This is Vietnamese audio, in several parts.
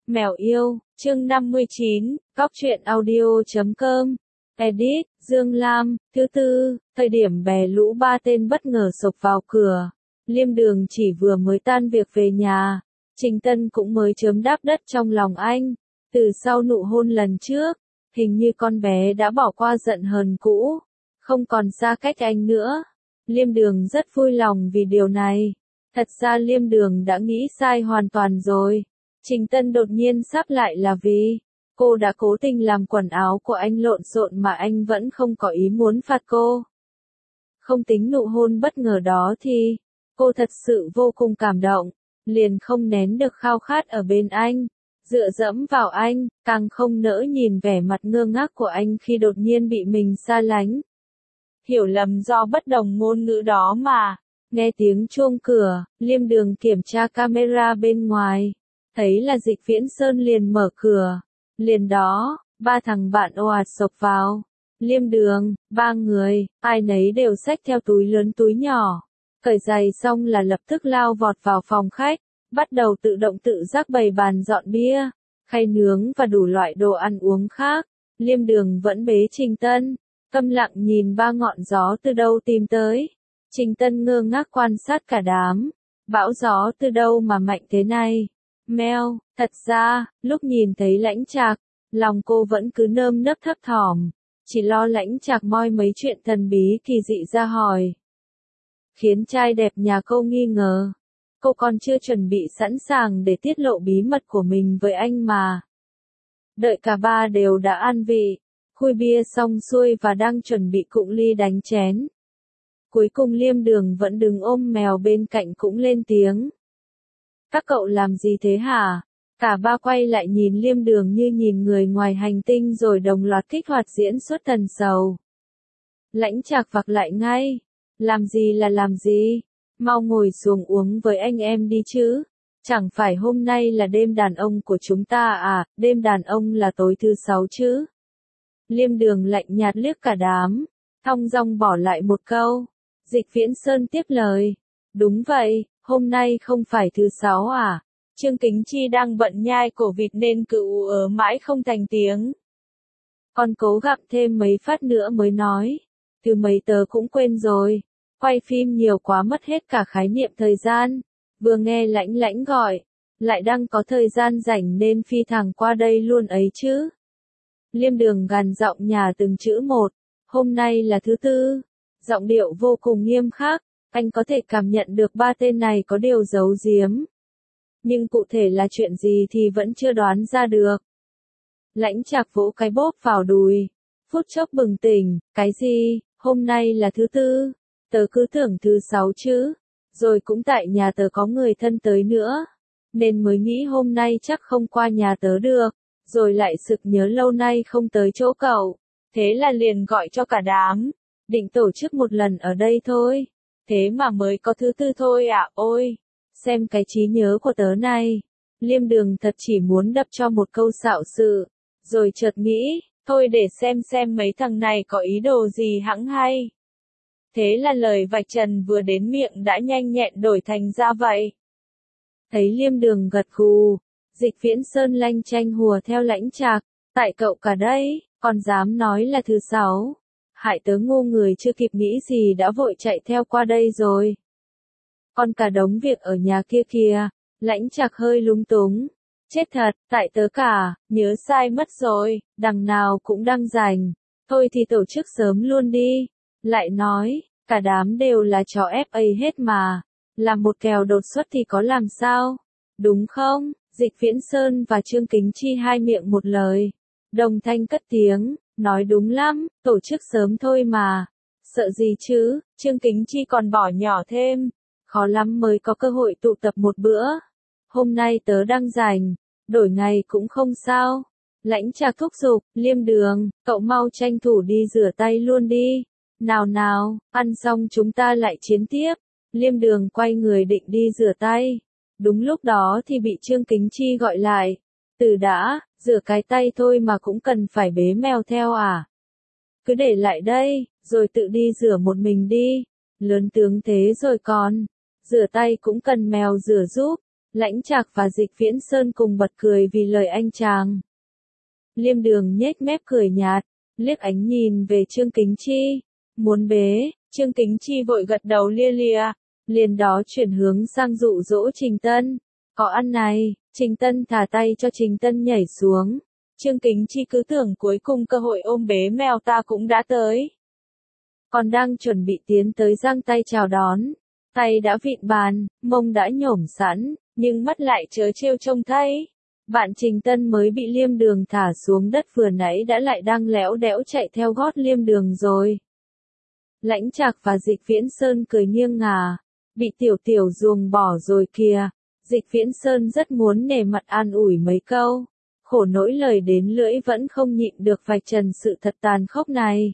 Mèo yêu, chương 59, Góc truyện audio.com. Edit, Dương Lam, thứ tư, thời điểm bè lũ ba tên bất ngờ sộc vào cửa. Liêm Đường chỉ vừa mới tan việc về nhà. Trình Tân cũng mới chớm đáp đất trong lòng anh. Từ sau nụ hôn lần trước, hình như con bé đã bỏ qua giận hờn cũ, không còn xa cách anh nữa. Liêm Đường rất vui lòng vì điều này. Thật ra Liêm Đường đã nghĩ sai hoàn toàn rồi. Trình Tân đột nhiên sắp lại là vì cô đã cố tình làm quần áo của anh lộn xộn mà anh vẫn không có ý muốn phạt cô. Không tính nụ hôn bất ngờ đó thì cô thật sự vô cùng cảm động, liền không nén được khao khát ở bên anh, dựa dẫm vào anh, càng không nỡ nhìn vẻ mặt ngơ ngác của anh khi đột nhiên bị mình xa lánh. Hiểu lầm do bất đồng ngôn ngữ đó mà. Nghe tiếng chuông cửa, Liêm Đường kiểm tra camera bên ngoài. Thấy là Dịch Viễn Sơn liền mở cửa. Liền đó, ba thằng bạn ồ ạt xộc vào. Liêm Đường, ba người, ai nấy đều xách theo túi lớn túi nhỏ. Cởi giày xong là lập tức lao vọt vào phòng khách. Bắt đầu tự động tự giác bày bàn dọn bia, khay nướng và đủ loại đồ ăn uống khác. Liêm Đường vẫn bế Trình Tân, câm lặng nhìn ba ngọn gió từ đâu tìm tới. Trình Tân ngơ ngác quan sát cả đám. Bão gió từ đâu mà mạnh thế này? Mèo, thật ra, lúc nhìn thấy Lãnh Trạc, lòng cô vẫn cứ nơm nớp thấp thỏm. Chỉ lo Lãnh Trạc moi mấy chuyện thần bí kỳ dị ra hỏi. Khiến trai đẹp nhà cô nghi ngờ. Cô còn chưa chuẩn bị sẵn sàng để tiết lộ bí mật của mình với anh mà. Đợi cả ba đều đã an vị, khui bia xong xuôi và đang chuẩn bị cụng ly đánh chén. Cuối cùng Liêm Đường vẫn đứng ôm mèo bên cạnh cũng lên tiếng. Các cậu làm gì thế hả? Cả ba quay lại nhìn Liêm Đường như nhìn người ngoài hành tinh rồi đồng loạt kích hoạt diễn xuất thần sầu. Lãnh Trạc vặc lại ngay. Làm gì là làm gì? Mau ngồi xuống uống với anh em đi chứ. Chẳng phải hôm nay là đêm đàn ông của chúng ta à, đêm đàn ông là tối thứ sáu chứ. Liêm Đường lạnh nhạt liếc cả đám, thong dong bỏ lại một câu. Dịch Viễn Sơn tiếp lời. Đúng vậy, hôm nay không phải thứ sáu à? Trương Kính Chi đang bận nhai cổ vịt nên cứ ú ớ mãi không thành tiếng. Còn cố gặm thêm mấy phát nữa mới nói. Từ mấy tớ cũng quên rồi. Quay phim nhiều quá mất hết cả khái niệm thời gian. Vừa nghe Lãnh gọi, lại đang có thời gian rảnh nên phi thẳng qua đây luôn ấy chứ. Liêm Đường gằn giọng nhà từng chữ một. Hôm nay là thứ tư. Giọng điệu vô cùng nghiêm khắc. Anh có thể cảm nhận được ba tên này có điều giấu giếm. Nhưng cụ thể là chuyện gì thì vẫn chưa đoán ra được. Lãnh Trạc vỗ cái bóp vào đùi. Phút chốc bừng tỉnh. Cái gì? Hôm nay là thứ tư. Tớ cứ tưởng thứ sáu chứ. Rồi cũng tại nhà tớ có người thân tới nữa. Nên mới nghĩ hôm nay chắc không qua nhà tớ được. Rồi lại sực nhớ lâu nay không tới chỗ cậu. Thế là liền gọi cho cả đám. Định tổ chức một lần ở đây thôi. Thế mà mới có thứ tư thôi à, ôi. Xem cái trí nhớ của tớ này. Liêm Đường thật chỉ muốn đập cho một câu xạo sự. Rồi chợt nghĩ, thôi để xem mấy thằng này có ý đồ gì hẵng hay. Thế là lời vạch trần vừa đến miệng đã nhanh nhẹn đổi thành ra vậy. Thấy Liêm Đường gật gù, Dịch Viễn Sơn lanh chanh hùa theo Lãnh Trạc. Tại cậu cả đây, còn dám nói là thứ sáu. Hại tớ ngu người chưa kịp nghĩ gì đã vội chạy theo qua đây rồi. Còn cả đống việc ở nhà kia kìa. Lãnh Trạc hơi lúng túng. Chết thật, tại tớ cả, nhớ sai mất rồi, đằng nào cũng đang rảnh. Thôi thì tổ chức sớm luôn đi. Lại nói, cả đám đều là trò FA hết mà. Làm một kèo đột xuất thì có làm sao? Đúng không? Dịch Viễn Sơn và Trương Kính Chi hai miệng một lời. Đồng thanh cất tiếng, nói đúng lắm, tổ chức sớm thôi mà. Sợ gì chứ, Trương Kính Chi còn bỏ nhỏ thêm. Khó lắm mới có cơ hội tụ tập một bữa. Hôm nay tớ đang rảnh, đổi ngày cũng không sao. Lãnh Trạc thúc giục, Liêm Đường, cậu mau tranh thủ đi rửa tay luôn đi. Nào nào, ăn xong chúng ta lại chiến tiếp. Liêm Đường quay người định đi rửa tay. Đúng lúc đó thì bị Trương Kính Chi gọi lại. Từ đã, rửa cái tay thôi mà cũng cần phải bế mèo theo à? Cứ để lại đây, rồi tự đi rửa một mình đi. Lớn tướng thế rồi còn. Rửa tay cũng cần mèo rửa giúp. Lãnh Trạc và Dịch Viễn Sơn cùng bật cười vì lời anh chàng. Liêm Đường nhếch mép cười nhạt, liếc ánh nhìn về Trương Kính Chi. Muốn bế, Trương Kính Chi vội gật đầu lia lịa, liền đó chuyển hướng sang dụ dỗ Trình Tân. Có ăn này, Trình Tân thả tay cho Trình Tân nhảy xuống. Trương Kính Chi cứ tưởng cuối cùng cơ hội ôm bế mèo ta cũng đã tới. Còn đang chuẩn bị tiến tới giang tay chào đón. Tay đã vịn bàn, mông đã nhổm sẵn, nhưng mắt lại chớ trêu trông thấy. Bạn Trình Tân mới bị Liêm Đường thả xuống đất vừa nãy đã lại đang lẽo đẽo chạy theo gót Liêm Đường rồi. Lãnh Trạc và Dịch Viễn Sơn cười nghiêng ngả. Bị tiểu tiểu ruồng bỏ rồi kìa. Dịch Viễn Sơn rất muốn nể mặt an ủi mấy câu. Khổ nỗi lời đến lưỡi vẫn không nhịn được vạch trần sự thật tàn khốc này.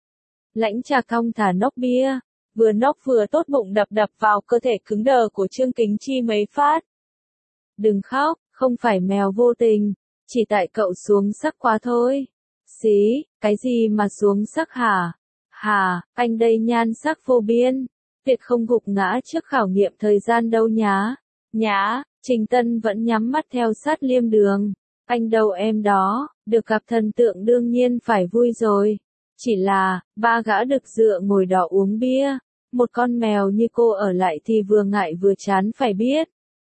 Lãnh Trạc cong thả nốc bia. Vừa nốc vừa tốt bụng đập đập vào cơ thể cứng đờ của Trương Kính Chi mấy phát. Đừng khóc, không phải mèo vô tình, chỉ tại cậu xuống sắc quá thôi. Xí, cái gì mà xuống sắc hả? Hà, anh đây nhan sắc vô biên, tuyệt không gục ngã trước khảo nghiệm thời gian đâu nhá. Nhá, Trình Tân vẫn nhắm mắt theo sát Liêm Đường. Anh đâu em đó, được gặp thần tượng đương nhiên phải vui rồi. Chỉ là, ba gã đực dựa ngồi đó uống bia. Một con mèo như cô ở lại thì vừa ngại vừa chán phải biết.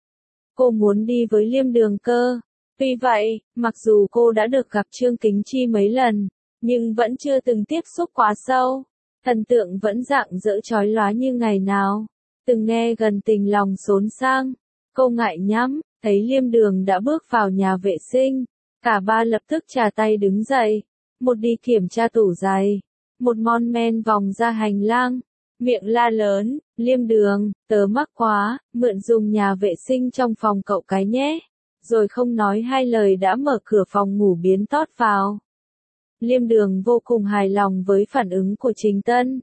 Cô muốn đi với Liêm Đường cơ. Tuy vậy, mặc dù cô đã được gặp Trương Kính Chi mấy lần, nhưng vẫn chưa từng tiếp xúc quá sâu. Thần tượng vẫn rạng rỡ chói lóa như ngày nào. Từng nghe gần tình lòng xốn sang. Cô ngại nhắm, thấy Liêm Đường đã bước vào nhà vệ sinh. Cả ba lập tức chà tay đứng dậy. Một đi kiểm tra tủ giày. Một mon men vòng ra hành lang. Miệng la lớn, Liêm Đường, tớ mắc quá, mượn dùng nhà vệ sinh trong phòng cậu cái nhé. Rồi không nói hai lời đã mở cửa phòng ngủ biến tót vào. Liêm Đường vô cùng hài lòng với phản ứng của Trình Tân.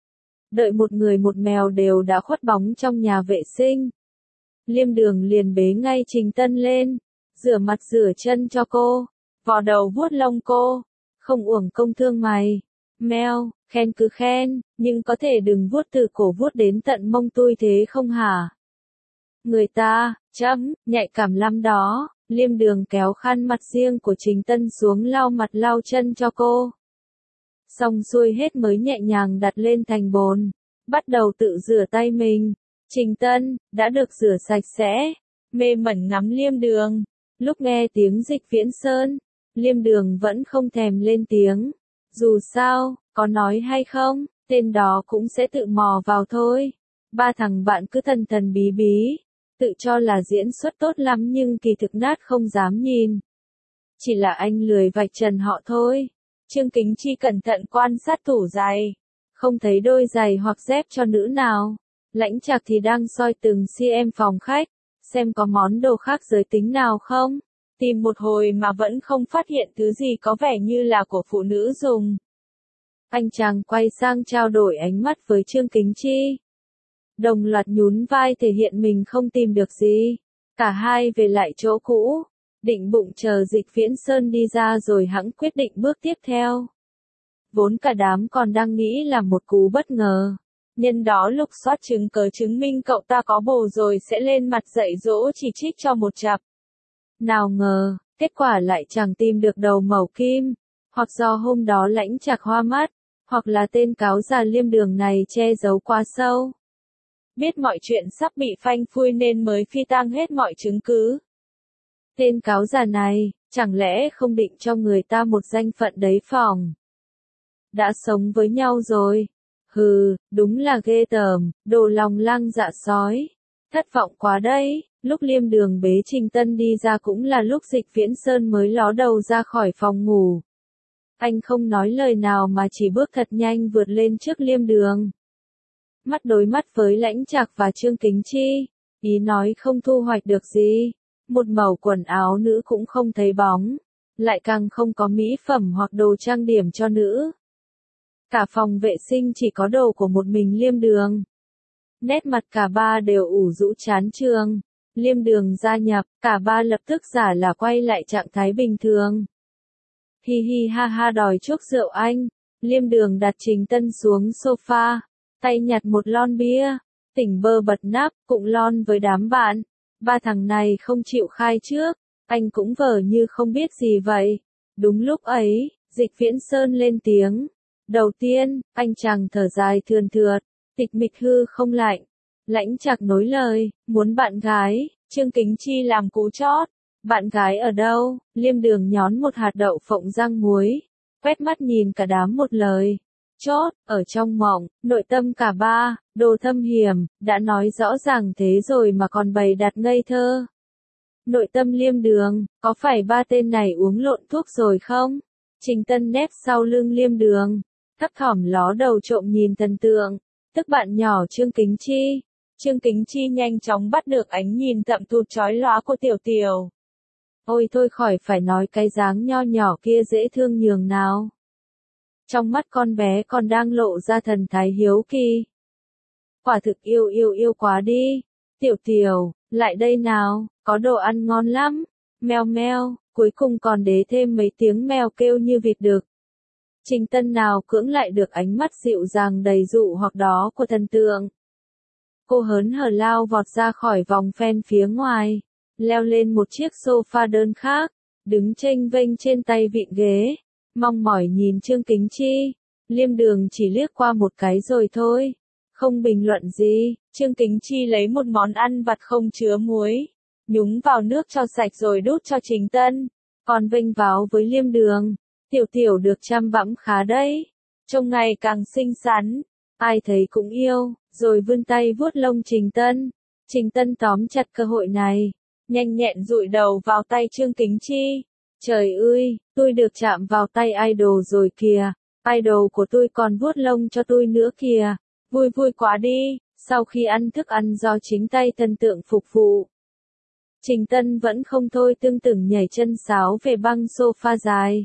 Đợi một người một mèo đều đã khuất bóng trong nhà vệ sinh. Liêm Đường liền bế ngay Trình Tân lên, rửa mặt rửa chân cho cô, vò đầu vuốt lông cô. Không uổng công thương mày. Mèo, khen cứ khen, nhưng có thể đừng vuốt từ cổ vuốt đến tận mông tôi thế không hả? Người ta, nhạy cảm lắm đó. Liêm Đường kéo khăn mặt riêng của Trình Tân xuống lau mặt lau chân cho cô. Xong xuôi hết mới nhẹ nhàng đặt lên thành bồn, bắt đầu tự rửa tay mình. Trình Tân, đã được rửa sạch sẽ, mê mẩn ngắm Liêm Đường. Lúc nghe tiếng Dịch Viễn Sơn, Liêm Đường vẫn không thèm lên tiếng. Dù sao, có nói hay không, tên đó cũng sẽ tự mò vào thôi. Ba thằng bạn cứ thần thần bí bí, tự cho là diễn xuất tốt lắm nhưng kỳ thực nát không dám nhìn. Chỉ là anh lười vạch trần họ thôi. Trương Kính Chi cẩn thận quan sát tủ giày, không thấy đôi giày hoặc dép cho nữ nào. Lãnh Trạc thì đang soi từng cm phòng khách, xem có món đồ khác giới tính nào không. Tìm một hồi mà vẫn không phát hiện thứ gì có vẻ như là của phụ nữ dùng. Anh chàng quay sang trao đổi ánh mắt với Trương Kính Chi. Đồng loạt nhún vai thể hiện mình không tìm được gì. Cả hai về lại chỗ cũ, định bụng chờ Dịch Viễn Sơn đi ra rồi hẵng quyết định bước tiếp theo. Vốn cả đám còn đang nghĩ là một cú bất ngờ. Nhân đó lục soát chứng cớ chứng minh cậu ta có bồ rồi sẽ lên mặt dạy dỗ chỉ trích cho một chặp. Nào ngờ, kết quả lại chẳng tìm được đầu mẩu kim, hoặc do hôm đó Lãnh Trạc hoa mắt, hoặc là tên cáo già Liêm Đường này che giấu quá sâu. Biết mọi chuyện sắp bị phanh phui nên mới phi tang hết mọi chứng cứ. Tên cáo già này, chẳng lẽ không định cho người ta một danh phận đấy phỏng? Đã sống với nhau rồi. Hừ, đúng là ghê tởm, đồ lòng lang dạ sói. Thất vọng quá đấy. Lúc Liêm Đường bế Trình Tân đi ra cũng là lúc Dịch Viễn Sơn mới ló đầu ra khỏi phòng ngủ. Anh không nói lời nào mà chỉ bước thật nhanh vượt lên trước Liêm Đường. Mắt đối mắt với Lãnh Trạc và Trương Kính Chi, ý nói không thu hoạch được gì. Một mẩu quần áo nữ cũng không thấy bóng, lại càng không có mỹ phẩm hoặc đồ trang điểm cho nữ. Cả phòng vệ sinh chỉ có đồ của một mình Liêm Đường. Nét mặt cả ba đều ủ rũ chán chường. Liêm Đường gia nhập, cả ba lập tức giả là quay lại trạng thái bình thường. Hi hi ha ha đòi chúc rượu anh. Liêm Đường đặt Trình Tân xuống sofa, tay nhặt một lon bia, tỉnh bơ bật nắp, cụng lon với đám bạn. Ba thằng này không chịu khai trước, anh cũng vờ như không biết gì vậy. Đúng lúc ấy, Dịch Viễn Sơn lên tiếng. Đầu tiên, anh chàng thở dài thườn thượt, tịch mịch hư không lạnh. Lãnh Trạc nối lời, muốn bạn gái, Trương Kính Chi làm cú chót. Bạn gái ở đâu? Liêm Đường nhón một hạt đậu phộng rang muối, quét mắt nhìn cả đám một lời. Chốt, ở trong mộng, nội tâm cả ba, đồ thâm hiểm, đã nói rõ ràng thế rồi mà còn bày đặt ngây thơ. Nội tâm Liêm Đường, có phải ba tên này uống lộn thuốc rồi không? Trình Tân nép sau lưng Liêm Đường, thấp thỏm ló đầu trộm nhìn Thần Tượng, tức bạn nhỏ Trương Kính Chi. Trương Kính Chi nhanh chóng bắt được ánh nhìn thậm thụt chói lóa của Tiểu Tiểu. Ôi thôi khỏi phải nói cái dáng nho nhỏ kia dễ thương nhường nào. Trong mắt con bé còn đang lộ ra thần thái hiếu kỳ. Quả thực yêu quá đi. Tiểu Tiểu, lại đây nào, có đồ ăn ngon lắm. Meo meo, cuối cùng còn đế thêm mấy tiếng mèo kêu như vịt đực. Trình Tân nào cưỡng lại được ánh mắt dịu dàng đầy dụ hoặc đó của Thần Tượng. Cô hớn hở lao vọt ra khỏi vòng phen phía ngoài, leo lên một chiếc sofa đơn khác, đứng chênh vênh trên tay vịn ghế, mong mỏi nhìn Trương Kính Chi. Liêm Đường chỉ liếc qua một cái rồi thôi, không bình luận gì. Trương Kính Chi lấy một món ăn vặt không chứa muối, nhúng vào nước cho sạch rồi đút cho Trình Tân, còn vênh váo với Liêm Đường. Tiểu Tiểu được chăm bẵm khá đấy, trông ngày càng xinh xắn, ai thấy cũng yêu, rồi vươn tay vuốt lông Trình Tân. Trình Tân tóm chặt cơ hội này, nhanh nhẹn dụi đầu vào tay Trương Kính Chi. Trời ơi, tôi được chạm vào tay idol rồi kìa, idol của tôi còn vuốt lông cho tôi nữa kìa, vui vui quá đi. Sau khi ăn thức ăn do chính tay Thần Tượng phục vụ, Trình Tân vẫn không thôi tưng tửng nhảy chân sáo về băng sofa dài,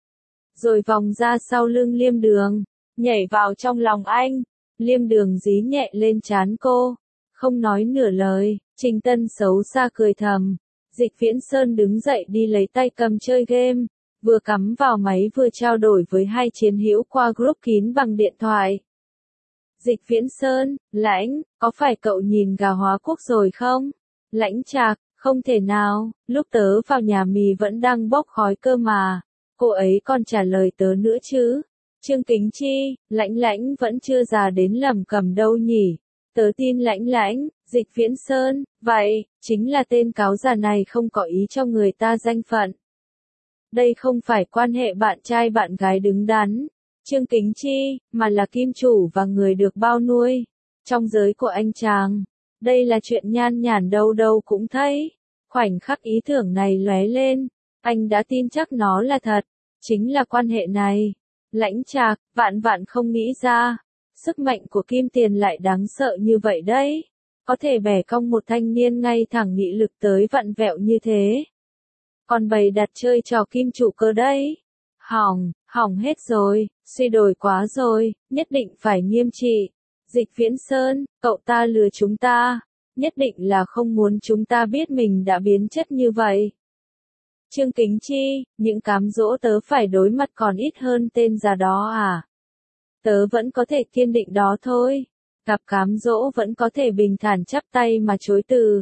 rồi vòng ra sau lưng Liêm Đường, nhảy vào trong lòng anh. Liêm Đường dí nhẹ lên trán cô, không nói nửa lời. Trình Tân xấu xa cười thầm. Dịch Viễn Sơn đứng dậy đi lấy tay cầm chơi game, vừa cắm vào máy vừa trao đổi với hai chiến hữu qua group kín bằng điện thoại. Dịch Viễn Sơn, Lãnh, có phải cậu nhìn Gà Hóa Quốc rồi không? Lãnh Trạc, không thể nào, lúc tớ vào nhà mì vẫn đang bốc khói cơ mà. Cô ấy còn trả lời tớ nữa chứ. Trương Kính Chi, Lãnh vẫn chưa già đến lầm cầm đâu nhỉ. Tớ tin Lãnh. Dịch Viễn Sơn, vậy, chính là tên cáo già này không có ý cho người ta danh phận. Đây không phải quan hệ bạn trai bạn gái đứng đắn, Trương Kính Chi, mà là kim chủ và người được bao nuôi. Trong giới của anh chàng, đây là chuyện nhan nhản đâu đâu cũng thấy. Khoảnh khắc ý tưởng này lóe lên, anh đã tin chắc nó là thật, chính là quan hệ này. Lãnh Trạc, vạn không nghĩ ra, sức mạnh của kim tiền lại đáng sợ như vậy đấy. Có thể bẻ cong một thanh niên ngay thẳng nghị lực tới vặn vẹo như thế. Còn bày đặt chơi trò kim chủ cơ đấy. Hỏng hết rồi, suy đồi quá rồi, nhất định phải nghiêm trị. Dịch Viễn Sơn, cậu ta lừa chúng ta, nhất định là không muốn chúng ta biết mình đã biến chất như vậy. Trương Kính Chi, những cám dỗ tớ phải đối mặt còn ít hơn tên già đó à? Tớ vẫn có thể kiên định đó thôi. Gặp cám dỗ vẫn có thể bình thản chắp tay mà chối từ.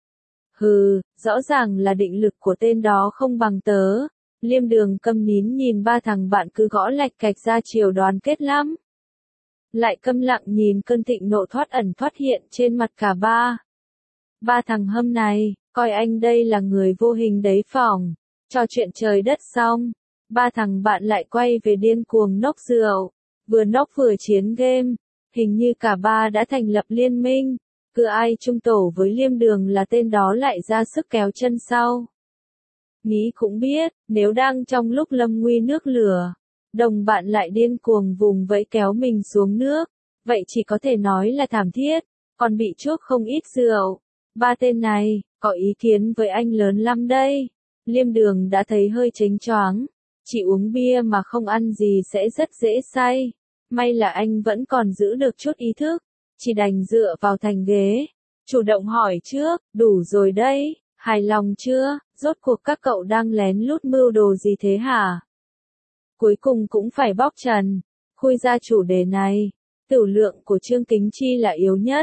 Hừ, rõ ràng là định lực của tên đó không bằng tớ. Liêm Đường câm nín nhìn ba thằng bạn cứ gõ lạch cạch ra chiều đoàn kết lắm. Lại câm lặng nhìn cơn thịnh nộ thoát ẩn thoát hiện trên mặt cả ba. Ba thằng hâm này, coi anh đây là người vô hình đấy phỏng. Trò chuyện trời đất xong, ba thằng bạn lại quay về điên cuồng nốc rượu. Vừa nốc vừa chiến game. Hình như cả ba đã thành lập liên minh, cứ ai chung tổ với Liêm Đường là tên đó lại ra sức kéo chân sau. Nghĩ cũng biết, nếu đang trong lúc lâm nguy nước lửa, đồng bạn lại điên cuồng vùng vẫy kéo mình xuống nước, vậy chỉ có thể nói là thảm thiết, còn bị chuốc không ít rượu. Ba tên này, có ý kiến với anh lớn lắm đây. Liêm Đường đã thấy hơi chếnh choáng, chỉ uống bia mà không ăn gì sẽ rất dễ say. May là anh vẫn còn giữ được chút ý thức, chỉ đành dựa vào thành ghế, chủ động hỏi trước, đủ rồi đấy, hài lòng chưa, rốt cuộc các cậu đang lén lút mưu đồ gì thế hả? Cuối cùng cũng phải bóc trần, khui ra chủ đề này. Tửu lượng của Trương Kính Chi là yếu nhất,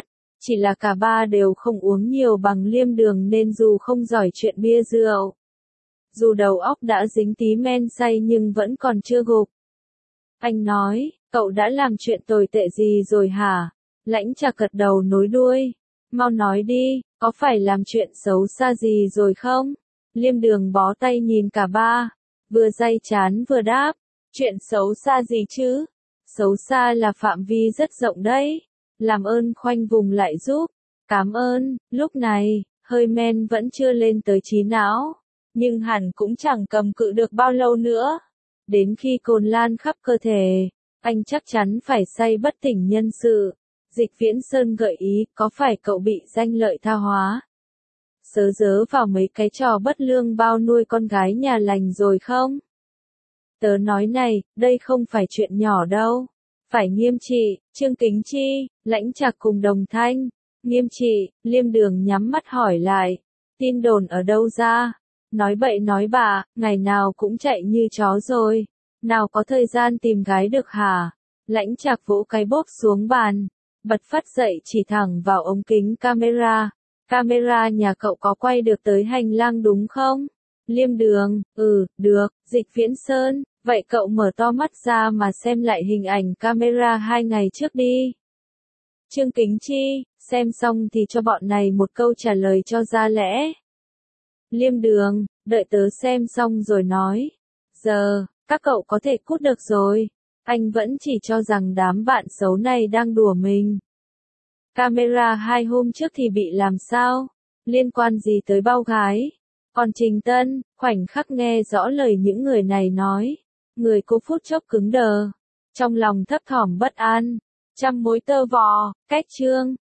chỉ là cả ba đều không uống nhiều bằng Liêm Đường nên dù không giỏi chuyện bia rượu, dù đầu óc đã dính tí men say nhưng vẫn còn chưa gục. Anh nói, cậu đã làm chuyện tồi tệ gì rồi hả? Lãnh Trạc gật đầu nối đuôi. Mau nói đi, có phải làm chuyện xấu xa gì rồi không? Liêm Đường bó tay nhìn cả ba, vừa day chán vừa đáp, chuyện xấu xa gì chứ? Xấu xa là phạm vi rất rộng đấy. Làm ơn khoanh vùng lại giúp. Cảm ơn, lúc này, hơi men vẫn chưa lên tới trí não, nhưng hẳn cũng chẳng cầm cự được bao lâu nữa. Đến khi cồn lan khắp cơ thể, anh chắc chắn phải say bất tỉnh nhân sự. Dịch Viễn Sơn gợi ý, có phải cậu bị danh lợi tha hóa? Sớ dớ vào mấy cái trò bất lương bao nuôi con gái nhà lành rồi không? Tớ nói này, đây không phải chuyện nhỏ đâu. Phải nghiêm trị, Trương Kính Chi, Lãnh Trạc cùng đồng thanh. Nghiêm trị, Liêm Đường nhắm mắt hỏi lại. Tin đồn ở đâu ra? Nói bậy nói bạ, ngày nào cũng chạy như chó rồi. Nào có thời gian tìm gái được hả? Lãnh Trạc vỗ cái bóp xuống bàn, bật phát dậy chỉ thẳng vào ống kính camera. Camera nhà cậu có quay được tới hành lang đúng không? Liêm Đường, được. Dịch Viễn Sơn, vậy cậu mở to mắt ra mà xem lại hình ảnh camera 2 ngày trước đi. Trương Kính Chi, xem xong thì cho bọn này một câu trả lời cho ra lẽ. Liêm Đường, đợi tớ xem xong rồi nói. Giờ, các cậu có thể cút được rồi. Anh vẫn chỉ cho rằng đám bạn xấu này đang đùa mình. Camera 2 hôm trước thì bị làm sao? Liên quan gì tới bao gái? Còn Trình Tân, khoảnh khắc nghe rõ lời những người này nói, người cô phút chốc cứng đờ, trong lòng thấp thỏm bất an, trăm mối tơ vò, cách chương.